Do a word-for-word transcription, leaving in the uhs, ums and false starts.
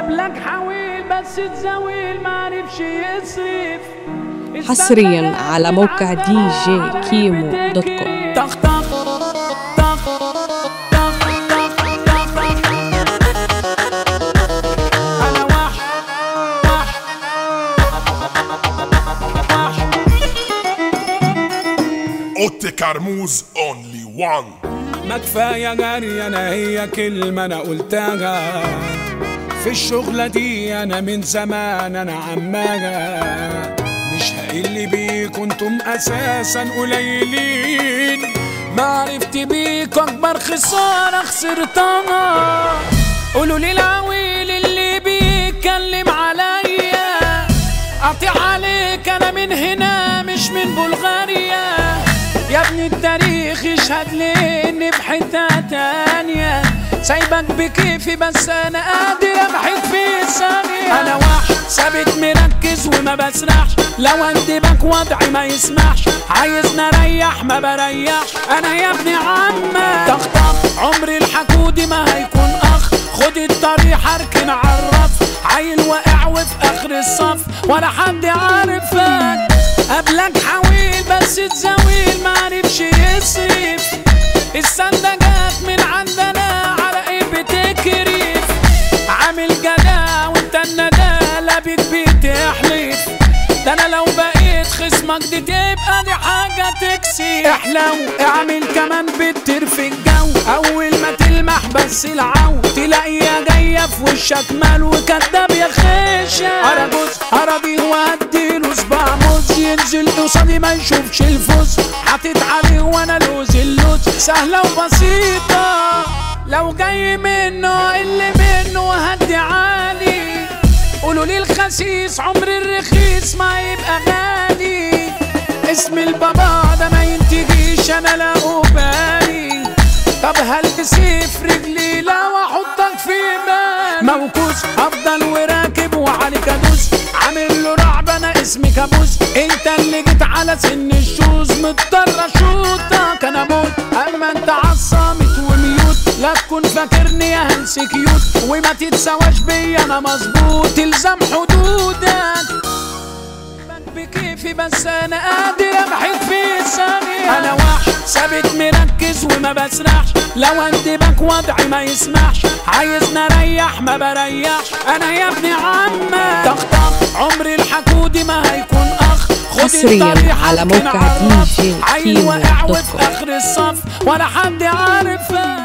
قبلك حاول بس تزاول معرفش يصرف. حصريا على موقع دي جي كيمو دوت كوم. طخ طخ طخ طخ طخ طخ. أنا وحش وحش وحش. اوتي كرموز اونلي وان. ما كفاية جري أنا هي كلمة أنا قلتها في الشغلة دي. أنا من زمان أنا عماجة مش هقل بيك انتم أساسا قليلين. ما عرفت بيك أكبر خسارة خسرتها. قولوا لي العويل اللي بيتكلم عليا أقطع عليك أنا من هنا مش من بلغاريا. يا ابني التاريخ يشهد لي اني بحتة تانية سايبك بكيفي بس انا قادر ابحث في ثانية. انا واحد ثابت مركز وما بسرحش لو اندبك وضعي ما يسمحش. عايزني اريح ما بريحش انا يا ابني عمك. طخطخ عمري الحكودي ما هيكون اخ. خد الطريق اركن عالرف عيل واقع وفي اخر الصف ولا حد عارفك. قبلك حاول بس تزاول معرفش يصرف. الصندجات من عندنا على ايه بتكرف. عامل جدع وانت الندالة بيك بتحلف. ده انا لو بقيت خصمك دي تبقى دي حاجة تكسي. احلو اعمل كمان بتطير في الجو اول ما تلمح بس العو تلاقيها جاية في وشك مال وكداب يا خيشة. اراجوز اراضيه وهديله صباع موز ينزل قصادي ما يشوفش الفوز. حاطط عليه وانا لوز اللوز سهلة وبسيطة. لو جاي منه اللي منه هدي عالي. قولوا لي الخسيس عمر الرخيص ما يبقى غالي. اسم البابا ده ما ينتجيش انا لا بالي. طب هلبسيف رجلي لا واحطك في بالي. موكوس افضل وراكب وعليك ادوس عامل له رعب انا اسمي كابوس. انت اللي جيت على سن الشوز مضطر اشوطك انا موت. اما انت عصامت وميوت لا تكون فاكرني يا هلس كيوت وما تتسواش بيا انا مظبوط تلزم حدودك. بكيفي بس انا قادر ابحث في ثانية. انا واحد ثابت مركز وما بسرحش لو اندبك وضعي ما يسمحش. عايزني اريح ما بريحش انا يا ابني عمك. طخطخ عمري الحكودي ما هيكون اخ. حصريا على موقع دي جي كيمو دوت كوم. عيل واقع وفي اخر الصف ولا حد عارفك.